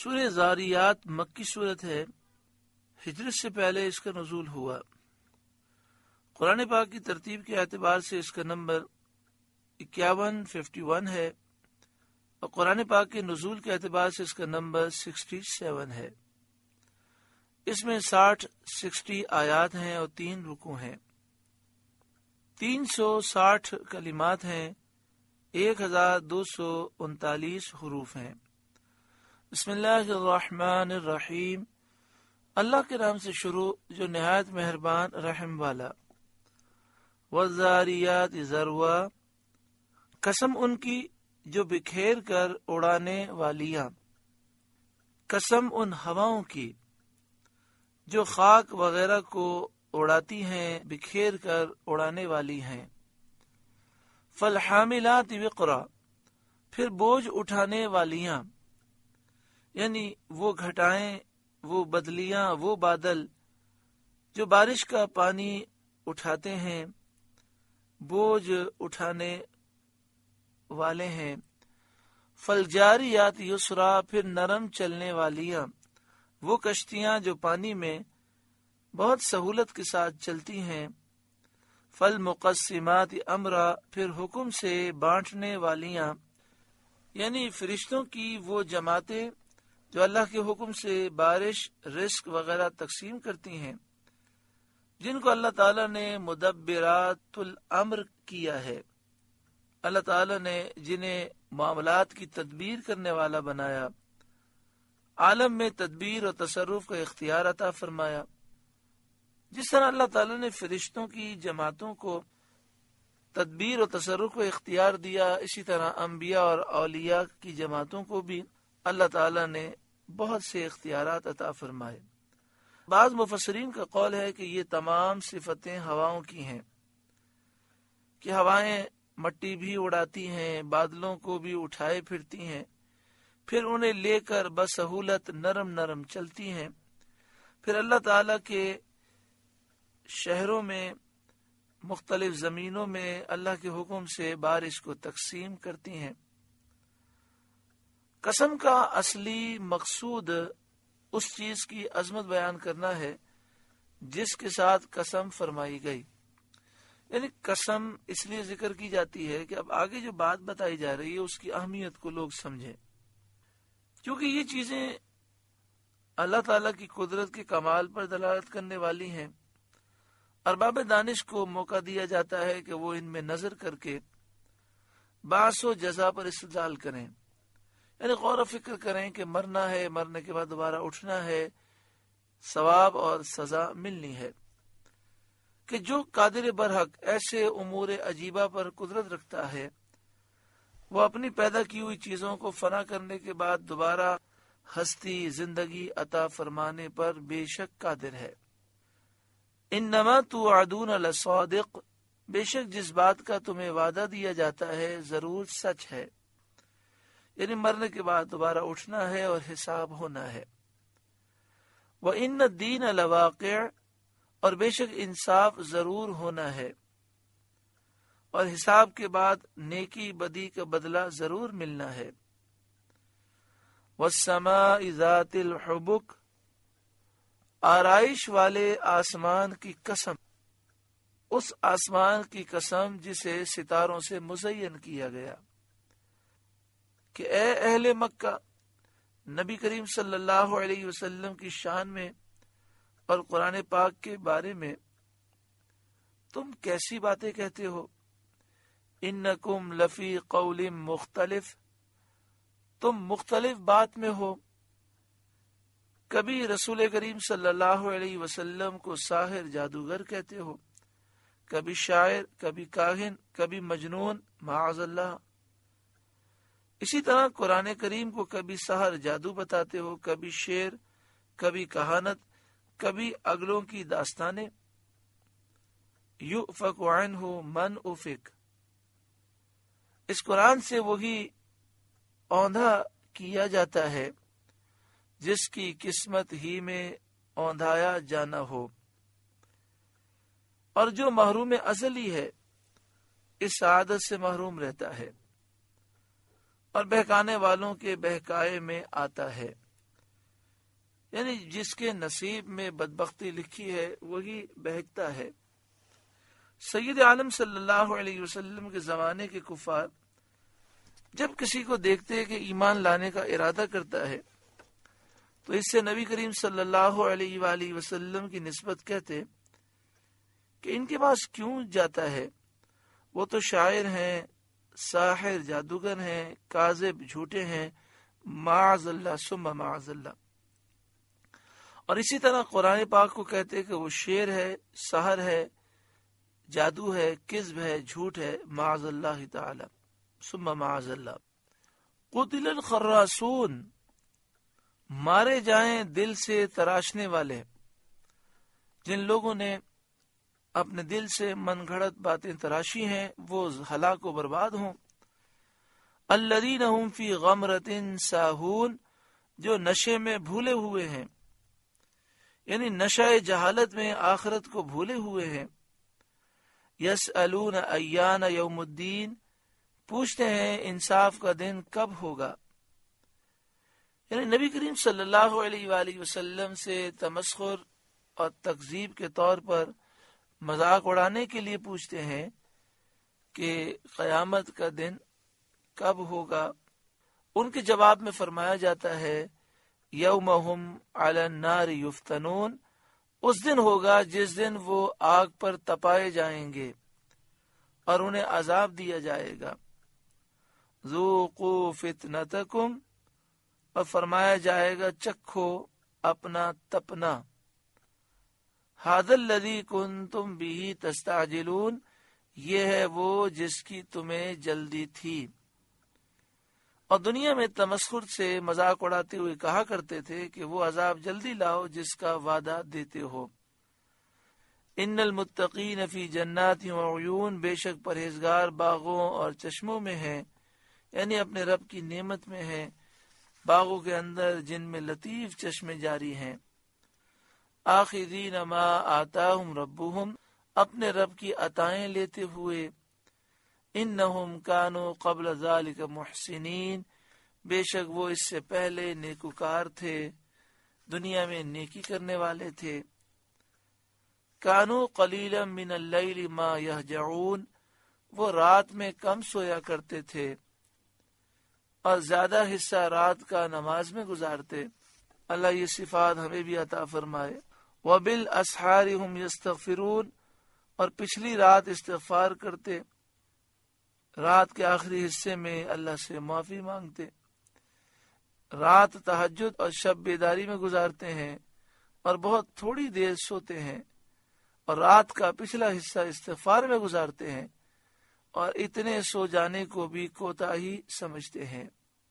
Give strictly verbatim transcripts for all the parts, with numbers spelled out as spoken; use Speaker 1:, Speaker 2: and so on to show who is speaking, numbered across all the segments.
Speaker 1: سورہ زاریات مکی صورت ہے، ہجرت سے پہلے اس کا نزول ہوا۔ قرآن پاک کی ترتیب کے اعتبار سے اس کا نمبر اکیاون ففٹی ون ہے، اور قرآن پاک کے نزول کے اعتبار سے اس کا نمبر سکسٹی سیون ہے۔ اس میں ساٹھ سکسٹی آیات ہیں اور تین رکوع ہیں، تین سو ساٹھ کلمات ہیں، ایک ہزار دو سو انتالیس حروف ہیں۔ بسم اللہ الرحمن الرحیم، اللہ کے نام سے شروع جو نہایت مہربان رحم والا۔ والذاریات ذروا، قسم ان کی جو بکھیر کر اڑانے والیاں، قسم ان ہواؤں کی جو خاک وغیرہ کو اڑاتی ہیں، بکھیر کر اڑانے والی ہیں۔ فالحاملات وقرا، پھر بوجھ اٹھانے والیاں، یعنی وہ گھٹائیں، وہ بدلیاں، وہ بادل جو بارش کا پانی اٹھاتے ہیں، بوجھ اٹھانے والے ہیں۔ فالجاریات یسرا، پھر نرم چلنے والیاں، وہ کشتیاں جو پانی میں بہت سہولت کے ساتھ چلتی ہیں۔ فالمقسمات امرا، پھر حکم سے بانٹنے والیاں، یعنی فرشتوں کی وہ جماعتیں جو اللہ کے حکم سے بارش، رزق وغیرہ تقسیم کرتی ہیں، جن کو اللہ تعالیٰ نے مدبرات الامر کیا ہے۔ اللہ تعالیٰ نے جنہیں معاملات کی تدبیر کرنے والا بنایا، عالم میں تدبیر اور تصرف کا اختیار عطا فرمایا۔ جس طرح اللہ تعالیٰ نے فرشتوں کی جماعتوں کو تدبیر اور تصرف کا اختیار دیا، اسی طرح انبیاء اور اولیاء کی جماعتوں کو بھی اللہ تعالیٰ نے بہت سے اختیارات عطا فرمائے۔ بعض مفسرین کا قول ہے کہ یہ تمام صفتیں ہواؤں کی ہیں، کہ ہوائیں مٹی بھی اڑاتی ہیں، بادلوں کو بھی اٹھائے پھرتی ہیں، پھر انہیں لے کر بسہولت نرم نرم چلتی ہیں، پھر اللہ تعالیٰ کے شہروں میں، مختلف زمینوں میں اللہ کے حکم سے بارش کو تقسیم کرتی ہیں۔ قسم کا اصلی مقصود اس چیز کی عظمت بیان کرنا ہے جس کے ساتھ قسم فرمائی گئی، یعنی قسم اس لیے ذکر کی جاتی ہے کہ اب آگے جو بات بتائی جا رہی ہے اس کی اہمیت کو لوگ سمجھیں، کیونکہ یہ چیزیں اللہ تعالیٰ کی قدرت کے کمال پر دلالت کرنے والی ہیں۔ ارباب دانش کو موقع دیا جاتا ہے کہ وہ ان میں نظر کر کے باعث و جزا پر استدلال کریں، یعنی غور و فکر کریں کہ مرنا ہے، مرنے کے بعد دوبارہ اٹھنا ہے، ثواب اور سزا ملنی ہے، کہ جو قادر برحق ایسے امور عجیبہ پر قدرت رکھتا ہے، وہ اپنی پیدا کی ہوئی چیزوں کو فنا کرنے کے بعد دوبارہ ہستی، زندگی عطا فرمانے پر بے شک قادر ہے۔ انما توعدون لصادق، بے شک جس بات کا تمہیں وعدہ دیا جاتا ہے ضرور سچ ہے، یعنی مرنے کے بعد دوبارہ اٹھنا ہے اور حساب ہونا ہے۔ وَإِنَّ الدِّينَ لَوَاقِعٌ، اور بے شک انصاف ضرور ہونا ہے، اور حساب کے بعد نیکی بدی کا بدلہ ضرور ملنا ہے۔ وَالسَّمَاءِ ذَاتِ الْحُبُكِ، آرائش والے آسمان کی قسم، اس آسمان کی قسم جسے ستاروں سے مزین کیا گیا، کہ اے اہل مکہ، نبی کریم صلی اللہ علیہ وسلم کی شان میں اور قرآن پاک کے بارے میں تم کیسی باتیں کہتے ہو؟ انکم لفی قول مختلف، تم مختلف بات میں ہو۔ کبھی رسول کریم صلی اللہ علیہ وسلم کو ساحر، جادوگر کہتے ہو، کبھی شاعر، کبھی کاہن، کبھی مجنون، معاذ اللہ۔ اسی طرح قرآن کریم کو کبھی سحر، جادو بتاتے ہو، کبھی شعر، کبھی کہانت، کبھی اگلوں کی داستانیں۔ یؤفک عنہ من افک، اس قرآن سے وہی اوندھا کیا جاتا ہے جس کی قسمت ہی میں اوندھایا جانا ہو، اور جو محروم ازلی ہے اس سعادت سے محروم رہتا ہے اور بہکانے والوں کے بہکائے میں آتا ہے۔ یعنی جس کے نصیب میں بدبختی لکھی ہے وہی بہکتا ہے۔ سید عالم صلی اللہ علیہ وسلم کے زمانے کے کفار جب کسی کو دیکھتے کہ ایمان لانے کا ارادہ کرتا ہے تو اس سے نبی کریم صلی اللہ علیہ وآلہ وسلم کی نسبت کہتے کہ ان کے پاس کیوں جاتا ہے، وہ تو شاعر ہیں، ساحر جادوگر ہیں، کاذب جھوٹے ہیں، معاذ اللہ ثم معاذ اللہ۔ اور اسی طرح قرآن پاک کو کہتے کہ وہ شعر ہے، سحر ہے، جادو ہے، کذب ہے، جھوٹ ہے، معاذ اللہ تعالی ثم معاذ اللہ۔ قتل الخراسون، مارے جائیں دل سے تراشنے والے، جن لوگوں نے اپنے دل سے من گھڑت باتیں تراشی ہیں وہ ہلاک و برباد ہوں۔ الذین هم فی غمرۃ ساہون، جو نشے میں بھولے ہوئے ہیں، یعنی نشہ جہالت میں آخرت کو بھولے ہوئے ہیں۔ یسألون ایان یوم الدین، پوچھتے ہیں انصاف کا دن کب ہوگا۔ یعنی نبی کریم صلی اللہ علیہ وآلہ وسلم سے تمسخر اور تکذیب کے طور پر مذاق اڑانے کے لیے پوچھتے ہیں کہ قیامت کا دن کب ہوگا۔ ان کے جواب میں فرمایا جاتا ہے یوم ہم علی النار یفتنون، اس دن ہوگا جس دن وہ آگ پر تپائے جائیں گے اور انہیں عذاب دیا جائے گا۔ ذوقوا فتنتکم، اور فرمایا جائے گا چکھو اپنا تپنا۔ ھذا الذی کنتم بہ تستعجلون، یہ ہے وہ جس کی تمہیں جلدی تھی۔ اور دنیا میں تمسخر سے مذاق اڑاتے ہوئے کہا کرتے تھے کہ وہ عذاب جلدی لاؤ جس کا وعدہ دیتے ہو۔ ان المتقین فی جنات وعیون، بے شک پرہیزگار باغوں اور چشموں میں ہیں، یعنی اپنے رب کی نعمت میں ہیں، باغوں کے اندر جن میں لطیف چشمے جاری ہیں۔ آخذین ما آتاہم ربہم، اپنے رب کی عطائیں لیتے ہوئے۔ انہم کانوا قبل ذالک محسنین، بے شک وہ اس سے پہلے نیکوکار تھے، دنیا میں نیکی کرنے والے تھے۔ کانوا قلیلا من اللیل ما یہجعون، وہ رات میں کم سویا کرتے تھے اور زیادہ حصہ رات کا نماز میں گزارتے۔ اللہ یہ صفات ہمیں بھی عطا فرمائے۔ وبالاسحار هم یستغفرون، اور پچھلی رات استغفار کرتے، رات کے آخری حصے میں اللہ سے معافی مانگتے۔ رات تہجد اور شب بیداری میں گزارتے ہیں اور بہت تھوڑی دیر سوتے ہیں، اور رات کا پچھلا حصہ استغفار میں گزارتے ہیں، اور اتنے سو جانے کو بھی کوتاہی سمجھتے ہیں۔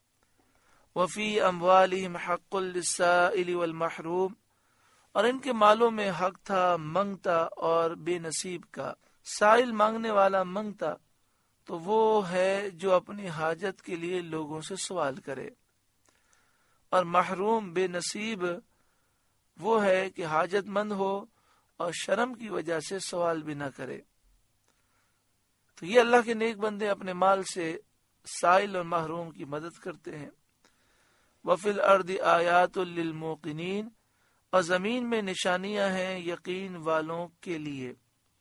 Speaker 1: وفی اموالہم حق للسائل والمحروم، اور ان کے مالوں میں حق تھا منگتا اور بے نصیب کا۔ سائل مانگنے والا منگتا تو وہ ہے جو اپنی حاجت کے لیے لوگوں سے سوال کرے، اور محروم بے نصیب وہ ہے کہ حاجت مند ہو اور شرم کی وجہ سے سوال بھی نہ کرے۔ تو یہ اللہ کے نیک بندے اپنے مال سے سائل اور محروم کی مدد کرتے ہیں۔ وفی الارض آیات للموقنین، اور زمین میں نشانیاں ہیں یقین والوں کے لیے۔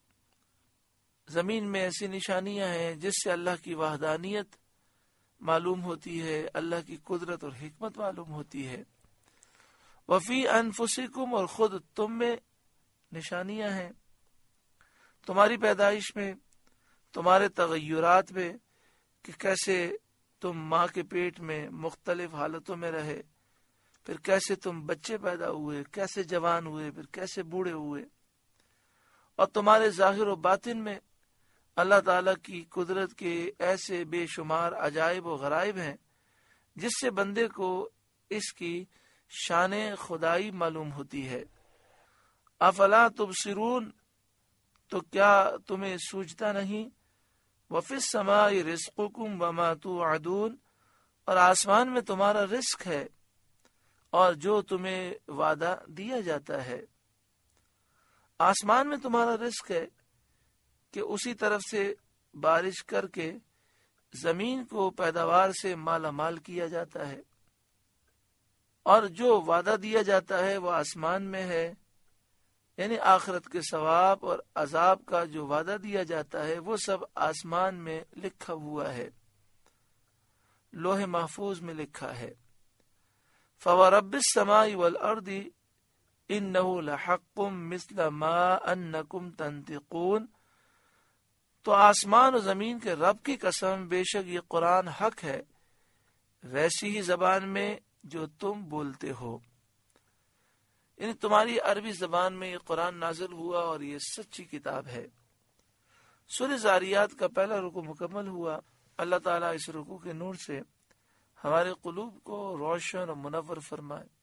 Speaker 1: زمین میں ایسی نشانیاں ہیں جس سے اللہ کی وحدانیت معلوم ہوتی ہے، اللہ کی قدرت اور حکمت معلوم ہوتی ہے۔ وفی انفسکم، اور خود تم میں نشانیاں ہیں، تمہاری پیدائش میں، تمہارے تغیرات میں، کہ کیسے تم ماں کے پیٹ میں مختلف حالتوں میں رہے، پھر کیسے تم بچے پیدا ہوئے، کیسے جوان ہوئے، پھر کیسے بوڑھے ہوئے، اور تمہارے ظاہر و باطن میں اللہ تعالیٰ کی قدرت کے ایسے بے شمار عجائب و غرائب ہیں جس سے بندے کو اس کی شان خدائی معلوم ہوتی ہے۔ افلا تبصرون، تو کیا تمہیں سوچتا نہیں؟ وفی السماء رزقکم وما توعدون، اور آسمان میں تمہارا رزق ہے اور جو تمہیں وعدہ دیا جاتا ہے۔ آسمان میں تمہارا رزق ہے کہ اسی طرف سے بارش کر کے زمین کو پیداوار سے مالا مال کیا جاتا ہے، اور جو وعدہ دیا جاتا ہے وہ آسمان میں ہے، یعنی آخرت کے ثواب اور عذاب کا جو وعدہ دیا جاتا ہے وہ سب آسمان میں لکھا ہوا ہے، لوح محفوظ میں لکھا ہے۔ فَوَرَبِّ السَّمَاءِ وَالْأَرْضِ إِنَّهُ لَحَقٌّ مِثْلَ مَا أَنَّكُمْ تَنطِقُونَ، تو آسمان و زمین کے رب کی قسم، بے شک یہ قرآن حق ہے ویسی ہی زبان میں جو تم بولتے ہو، یعنی تمہاری عربی زبان میں یہ قرآن نازل ہوا اور یہ سچی کتاب ہے۔ سورہ زاریات کا پہلا رکوع مکمل ہوا۔ اللہ تعالیٰ اس رکوع کے نور سے ہمارے قلوب کو روشن اور منور فرمائے۔